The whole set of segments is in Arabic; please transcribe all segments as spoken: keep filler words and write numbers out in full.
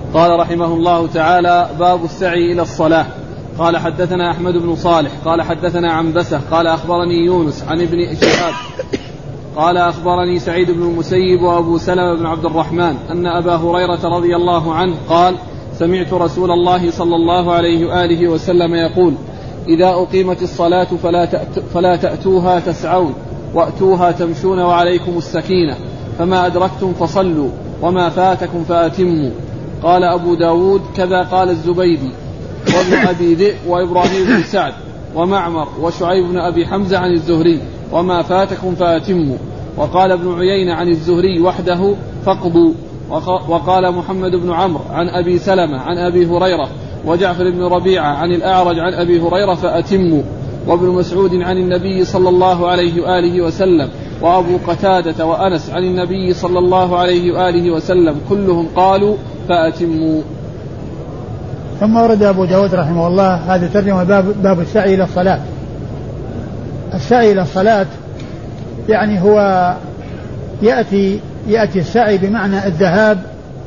قال رحمه الله تعالى: باب السعي إلى الصلاة. قال حدثنا أحمد بن صالح قال حدثنا عنبسة قال أخبرني يونس عن ابن شهاب قال أخبرني سعيد بن المسيب وأبو سلمة بن عبد الرحمن أن أبا هريرة رضي الله عنه قال: سمعت رسول الله صلى الله عليه وآله وسلم يقول: إذا أقيمت الصلاة فلا, تأت فلا تأتوها تسعون وأتوها تمشون وعليكم السكينة، فما أدركتم فصلوا وما فاتكم فأتموا. قال أبو داود: كذا قال الزبيدي وابن أبي ذئب وإبراهيم بن سعد ومعمر وشعيب بن أبي حمزة عن الزهري: وما فاتكم فأتموا. وقال ابن عيينة عن الزهري وحده: فاقضوا. وقال محمد بن عمرو عن أبي سلمة عن أبي هريرة وجعفر بن ربيعة عن الأعرج عن أبي هريرة: فأتموا. وابن مسعود عن النبي صلى الله عليه وآله وسلم وأبو قتادة وأنس عن النبي صلى الله عليه وآله وسلم كلهم قالوا: فأتموا. ثم ورد أبو داود رحمه الله هذا ترجمة باب, باب السعي إلى الصلاة. السعي إلى الصلاة يعني هو يأتي, يأتي السعي بمعنى الذهاب،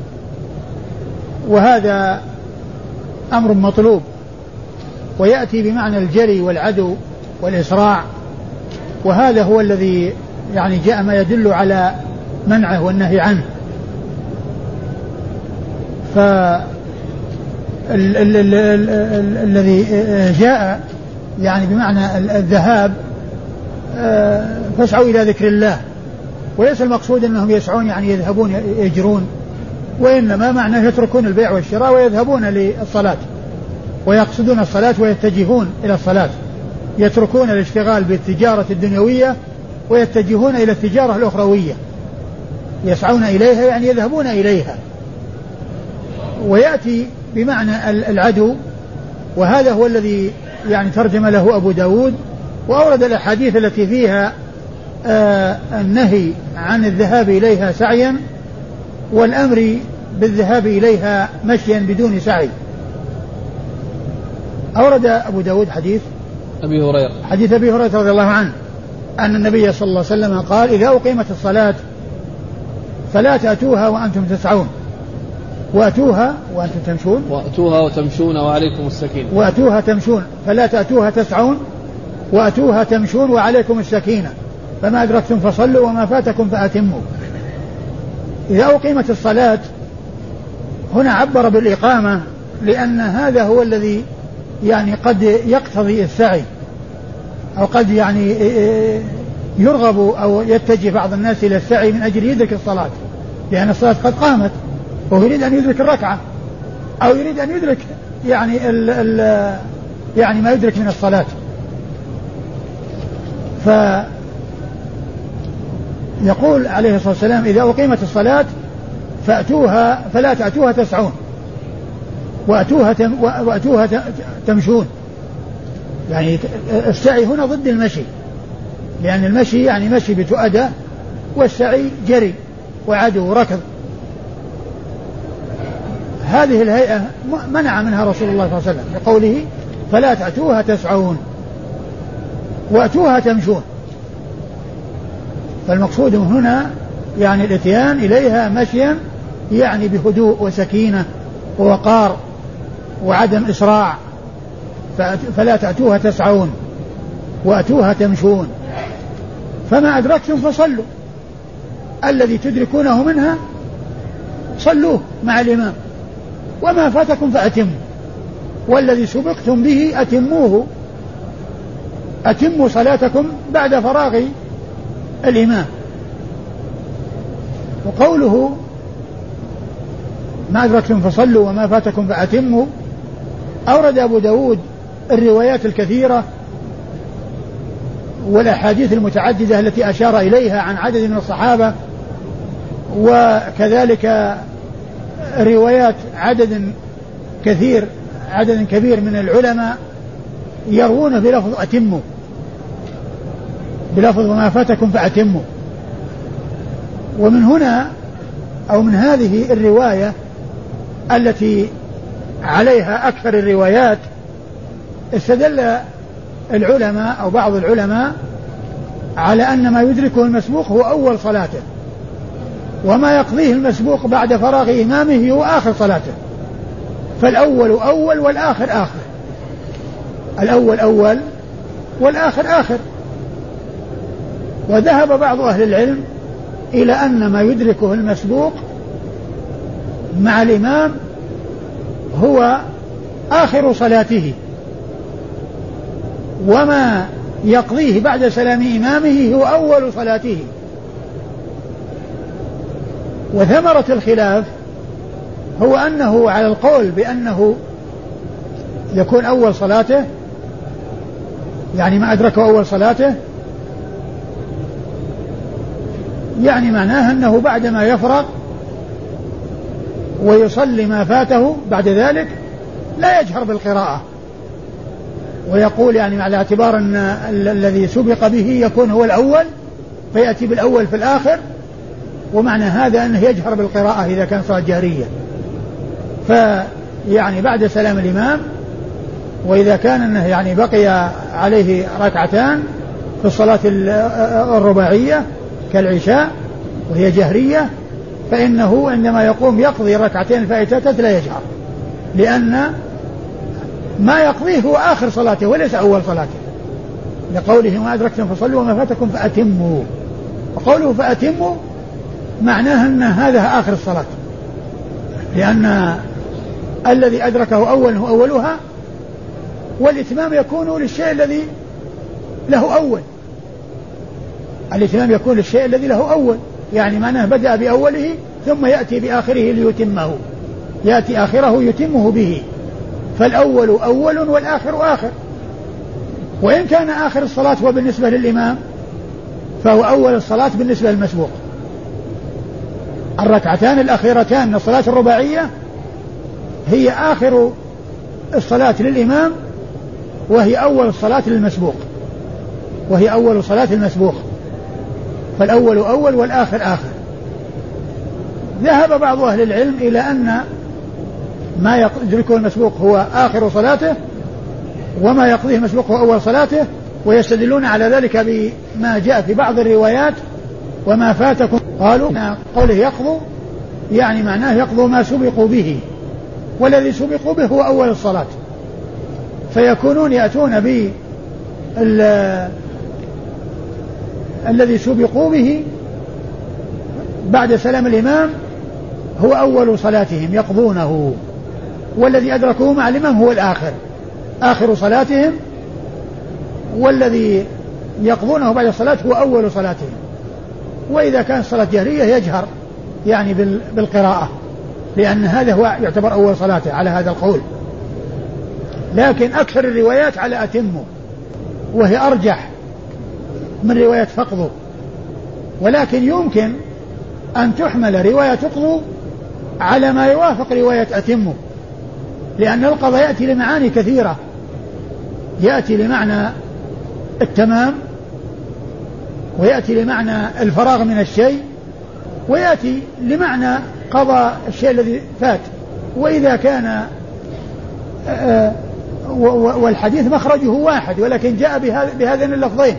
وهذا أمر مطلوب، ويأتي بمعنى الجري والعدو والإسراع، وهذا هو الذي يعني جاء ما يدل على منعه والنهي عنه. فالذي جاء يعني بمعنى الذهاب فاسعوا إلى ذكر الله، وليس المقصود أنهم يسعون يعني يذهبون يجرون، وإنما معناه يتركون البيع والشراء ويذهبون للصلاة ويقصدون الصلاة ويتجهون إلى الصلاة، يتركون الاشتغال بالتجارة الدنيوية ويتجهون إلى التجارة الأخروية، يسعون إليها يعني يذهبون إليها. ويأتي بمعنى العدو، وهذا هو الذي يعني ترجم له أبو داود، وأورد الأحاديث التي فيها آه النهي عن الذهاب إليها سعيا والأمر بالذهاب إليها مشيا بدون سعي. أورد أبو داود حديث أبي هريرة حديث أبي هريرة رضي الله عنه أن النبي صلى الله عليه وسلم قال: إذا أقيمت الصلاة فلا تأتوها وأنتم تسعون وأتوها وأنتم تمشون وأتوها وتمشون وعليكم السكينة وأتوها تمشون فلا تأتوها تسعون وأتوها تمشون وعليكم السكينة، فما أدركتم فصلوا وما فاتكم فأتموا. إذا أقيمت الصلاة هنا عبر بالإقامة، لأن هذا هو الذي يعني قد يقتضي السعي، أو قد يعني يرغب أو يتجه بعض الناس إلى السعي من أجل يدرك الصلاة، لأن الصلاة قد قامت وهو يريد أن يدرك الركعة أو يريد أن يدرك يعني ال ال يعني ما يدرك من الصلاة. فيقول عليه الصلاة والسلام: إذا أقيمت الصلاة فأتوها فلا تأتوها تسعون وأتوها, تم وأتوها تمشون. يعني السعي هنا ضد المشي، لأن المشي يعني مشي بتؤدى، والسعي جري وعدو وركض. هذه الهيئة منع منها رسول الله صلى الله عليه وسلم بقوله: فلا تأتوها تسعون وأتوها تمشون. فالمقصود هنا يعني الاتيان إليها مشيا يعني بهدوء وسكينة ووقار وعدم إسراع. فلا تأتوها تسعون وأتوها تمشون، فما أدركتم فصلوا، الذي تدركونه منها صلوه مع الإمام، وما فاتكم فأتموا، والذي سبقتم به أتموه، أتموا صلاتكم بعد فراغ الإمام. وقوله ما أدركتم فصلوا وما فاتكم فأتموا، أورد أبو داود الروايات الكثيرة والأحاديث المتعددة التي أشار إليها عن عدد من الصحابة، وكذلك روايات عدد كثير عدد كبير من العلماء يروون بلفظ أتموا، بلفظ ما فاتكم فأتموا. ومن هنا أو من هذه الرواية التي عليها أكثر الروايات استدل العلماء أو بعض العلماء على أن ما يدركه المسبوق هو أول صلاته، وما يقضيه المسبوق بعد فراغ إمامه هو آخر صلاته. فالأول أول والآخر آخر، الأول أول والآخر آخر. وذهب بعض أهل العلم إلى أن ما يدركه المسبوق مع الإمام هو آخر صلاته، وما يقضيه بعد سلام إمامه هو أول صلاته. وثمرة الخلاف هو أنه على القول بأنه يكون أول صلاته، يعني ما أدركه أول صلاته، يعني معناه أنه بعدما يفرغ ويصلي ما فاته بعد ذلك لا يجهر بالقراءة، ويقول يعني على اعتبار أن الذي سبق به يكون هو الأول فيأتي بالأول في الآخر، ومعنى هذا أنه يجهر بالقراءة إذا كان صلاة جهرية. فيعني بعد سلام الإمام، وإذا كان أنه يعني بقي عليه ركعتان في الصلاة الرباعية كالعشاء وهي جهرية، فإنه عندما يقوم يقضي الركعتين الفائتات لا يجهر، لأن ما يقضيه هو آخر صلاته وليس أول صلاته، لقوله ما أدركتم فصلوا وما فاتكم فأتموا. وقوله فأتموا معناه أن هذا آخر الصلاة، لأن الذي أدركه أول هو أولها، والإتمام يكون للشيء الذي له أول، الإتمام يكون للشيء الذي له أول، يعني معناه بدأ بأوله ثم يأتي بآخره ليتمه، يأتي آخره يتمه به. فالأول أول والآخر آخر، وإن كان آخر الصلاة هو بالنسبة للإمام فهو أول الصلاة بالنسبة للمسبوق. الركعتان الأخيرتان من الصلاة الرباعية هي آخر الصلاة للإمام، وهي أول الصلاة للمسبوق، وهي أول صلاة المسبوق، فالأول أول والآخر آخر. ذهب بعض أهل العلم إلى أن ما يدركه المسبوق هو آخر صلاته، وما يقضيه المسبوق هو أول صلاته، ويستدلون على ذلك بما جاء في بعض الروايات وما فاتكم. قالوا قوله يقضوا يعني معناه يقضوا ما سبقوا به، والذي سبقوا به هو أول الصلاة، فيكونون يأتون ب الذي سبقوا به بعد سلام الإمام هو أول صلاتهم يقضونه، والذي أدركوه مع الإمام هو الآخر آخر صلاتهم، والذي يقضونه بعد الصلاة هو أول صلاتهم. وإذا كان الصلاة جهرية يجهر يعني بالقراءة، لأن هذا هو يعتبر أول صلاته على هذا القول. لكن أكثر الروايات على أتمه، وهي أرجح من رواية فقضوا، ولكن يمكن أن تحمل رواية فقضوا على ما يوافق رواية أتمه، لأن القضاء يأتي لمعاني كثيرة، يأتي لمعنى التمام، ويأتي لمعنى الفراغ من الشيء، ويأتي لمعنى قضاء الشيء الذي فات. وإذا كان والحديث مخرجه واحد ولكن جاء بهذين اللفظين،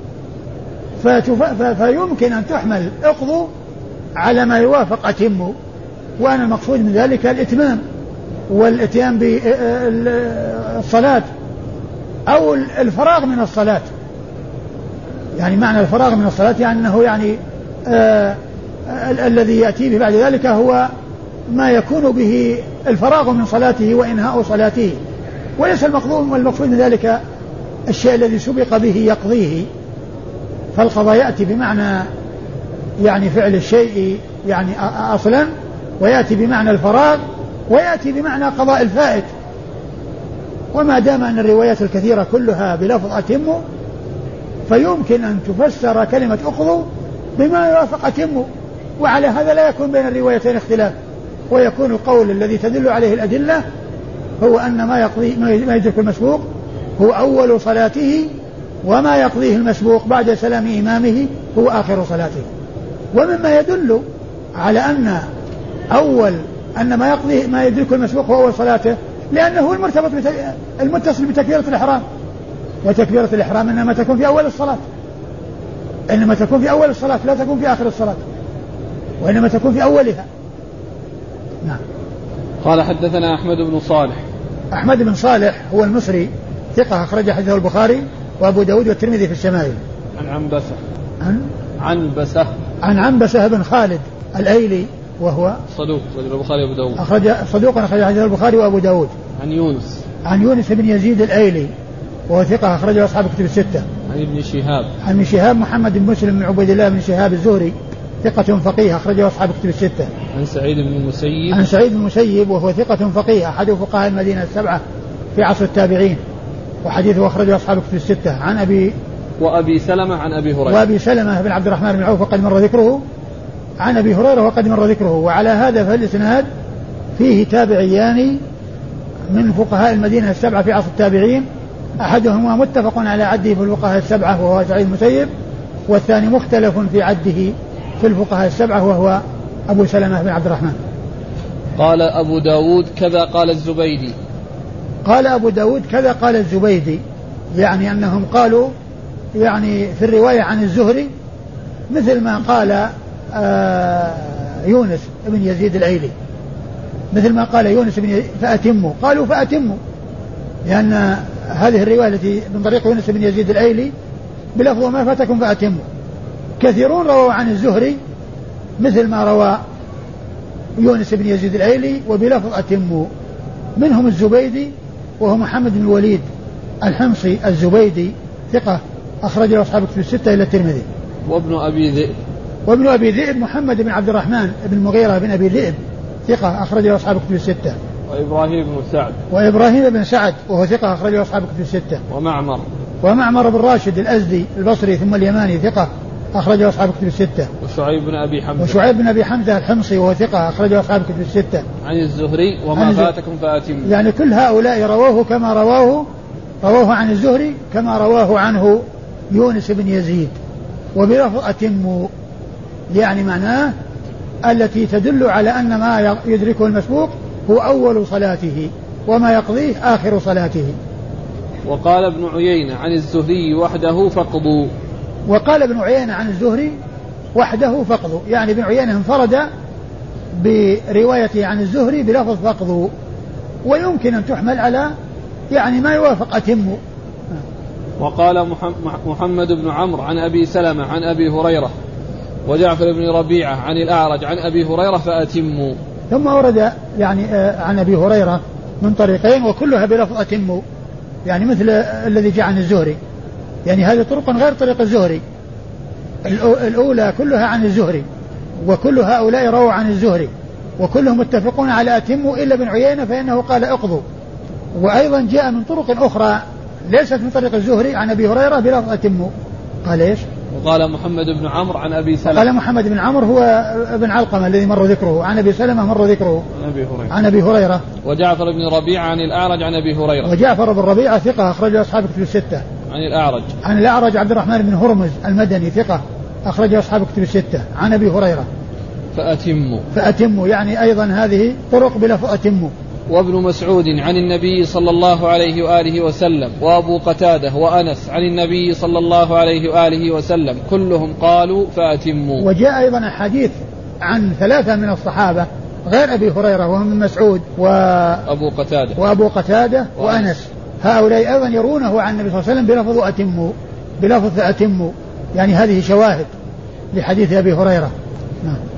فيمكن أن تحمل اقضوا على ما يوافق أتموا، وأنا المقصود من ذلك الإتمام والإتيان بالصلاة أو الفراغ من الصلاة. يعني معنى الفراغ من الصلاة يعني أنه يعني آه الذي يأتي به بعد ذلك هو ما يكون به الفراغ من صلاته وإنهاء صلاته، وليس المقصود والمقصود من ذلك الشيء الذي سبق به يقضيه. فالقضاء يأتي بمعنى يعني فعل الشيء يعني أصلا، ويأتي بمعنى الفراغ، ويأتي بمعنى قضاء الفائت. وما دام أن الروايات الكثيرة كلها بلفظ أتموا، فيمكن أن تفسر كلمة أقضوا بما يوافق أتموا، وعلى هذا لا يكون بين الروايتين اختلاف، ويكون القول الذي تدل عليه الأدلة هو أن ما يقضي ما يدرك المسبوق هو أول صلاته، وما يقضيه المسبوق بعد سلام إمامه هو آخر صلاته. ومما يدل على أن أول أن ما يقضيه ما يدرك المسبوق هو أول صلاته، لأنه المرتبط المتصل بتكبيرة الإحرام، وتكبيرة الإحرام إنما تكون في أول الصلاة، إنما تكون في أول الصلاة لا تكون في آخر الصلاة، وإنما تكون في أولها. نعم. قال حدثنا أحمد بن صالح. أحمد بن صالح هو المصري ثقة أخرج حديثه البخاري وأبو داود والترمذي في الشمائل. عن عنبسة. عن عنبسة. عن عنبسة بن خالد الأيلي وهو صدوق أخرج البخاري وأبو داود. أخرج صدوق أخرج حديثه البخاري وأبو داود. عن يونس. عن يونس بن يزيد الأيلي وهو ثقة أخرجه أصحاب كتب الستة. عن ابن شهاب. عن ابن شهاب محمد بن مسلم بن عبيد الله بن شهاب الزهري ثقة فقيه أخرجه أصحاب كتب الستة. عن سعيد بن المسيب. عن سعيد بن المسيب وهو ثقة فقيه أحد فقهاء المدينة السبعة في عصر التابعين وحديثه أخرجه أصحاب كتب الستة. عن أبي وأبي سلمة عن أبي هريرة. وأبي سلمة بن عبد الرحمن بن عوف وقد مر ذكره. عن أبي هريرة وقد مر ذكره. وعلى هذا فالإسناد فيه تابعيان من فقهاء المدينة السبعة في عصر التابعين أحدهما متفق على عده في الفقهاء السبعة وهو سعيد المسيب والثاني مختلف في عده في الفقهاء السبعة وهو أبو سلمة بن عبد الرحمن. قال أبو داود كذا قال الزبيدي. قال أبو داود كذا قال الزبيدي يعني أنهم قالوا يعني في الرواية عن الزهري مثل ما قال آه يونس بن يزيد الأيلي مثل ما قال يونس بن فأتموا قالوا فأتموا لأن هذه الرواية التي من طريق يونس بن يزيد الأيلي بلفظ ما فاتكم فأتموا. كثيرون رووا عن الزهري مثل ما روى يونس بن يزيد الأيلي وبلفظ أتموا منهم الزبيدي وهو محمد بن الوليد الحمصي الزبيدي ثقة أخرج له أصحاب الكتب الستة إلى الترمذي. وابن أبي ذئب. وابن أبي ذئب محمد بن عبد الرحمن بن المغيرة بن أبي ذئب ثقة أخرج له أصحاب الكتب الستة. وإبراهيم بن سعد. وإبراهيم بن سعد وهو ثقة أخرج له أصحاب الكتب الستة. ومعمر. ومعمر بن راشد الأزدي البصري ثم اليماني ثقة أخرج له أصحاب الكتب الستة. وشعيب بن أبي حمزة. وشعيب بن أبي حمزة الحمصي وهو ثقة أخرج له أصحاب الكتب الستة. عن الزهري وما فاتكم فأتموا. يعني كل هؤلاء رووه كما رواه رواه عن الزهري كما رواه عنه يونس بن يزيد وبلفظ أتموا يعني معناه التي تدل على أن ما يدركه المسبوق هو أول صلاته وما يقضيه آخر صلاته. وقال ابن عيينة عن الزهري وحده فقضوا. وقال ابن عيينة عن الزهري وحده فقضوا يعني ابن عيينة انفرد بروايته عن الزهري بلفظ فقضوا ويمكن أن تحمل على يعني ما يوافق أتموا. وقال محمد بن عمرو عن أبي سلمة عن أبي هريرة وجعفر بن ربيعة عن الأعرج عن أبي هريرة فأتموا. ثم ورد يعني عن أبي هريرة من طريقين وكلها بلفظ أتموا يعني مثل الذي جاء عن الزهري يعني هذه طرق غير طريق الزهري. الأولى كلها عن الزهري وكل هؤلاء رووا عن الزهري وكلهم متفقون على أتموا إلا ابن عيينة فإنه قال اقضوا. وأيضا جاء من طرق أخرى ليست من طريق الزهري عن أبي هريرة بلفظ أتموا. قال إيش؟ وقال محمد بن عمرو عن أبي سلمة. قال محمد بن عمرو هو ابن علقمة الذي مر ذكره. عن أبي سلمة مر ذكره عن أبي هريرة. عن أبي هريرة. وجعفر بن ربيعة عن الأعرج عن أبي هريرة. وجعفر بن ربيعة ثقة أخرجه أصحاب كتب الستة. عن الأعرج. عن الأعرج عبد الرحمن بن هرمز المدني ثقة أخرجه أصحاب كتب الستة. عن أبي هريرة. فأتموا. فأتموا يعني أيضا هذه طرق بلفظ أتموا. وابن مسعود عن النبي صلى الله عليه وآله وسلم وأبو قتادة وأنس عن النبي صلى الله عليه وآله وسلم كلهم قالوا فأتموا. وجاء أيضا حديث عن ثلاثة من الصحابة غير أبي هريرة وهم من مسعود وأبو قتادة وأبو قتادة وأنس هؤلاء أيضا يرونه عن النبي صلى الله عليه وسلم بلفظ أتموا بلفظ فأتموا يعني هذه شواهد لحديث أبي هريرة. نعم.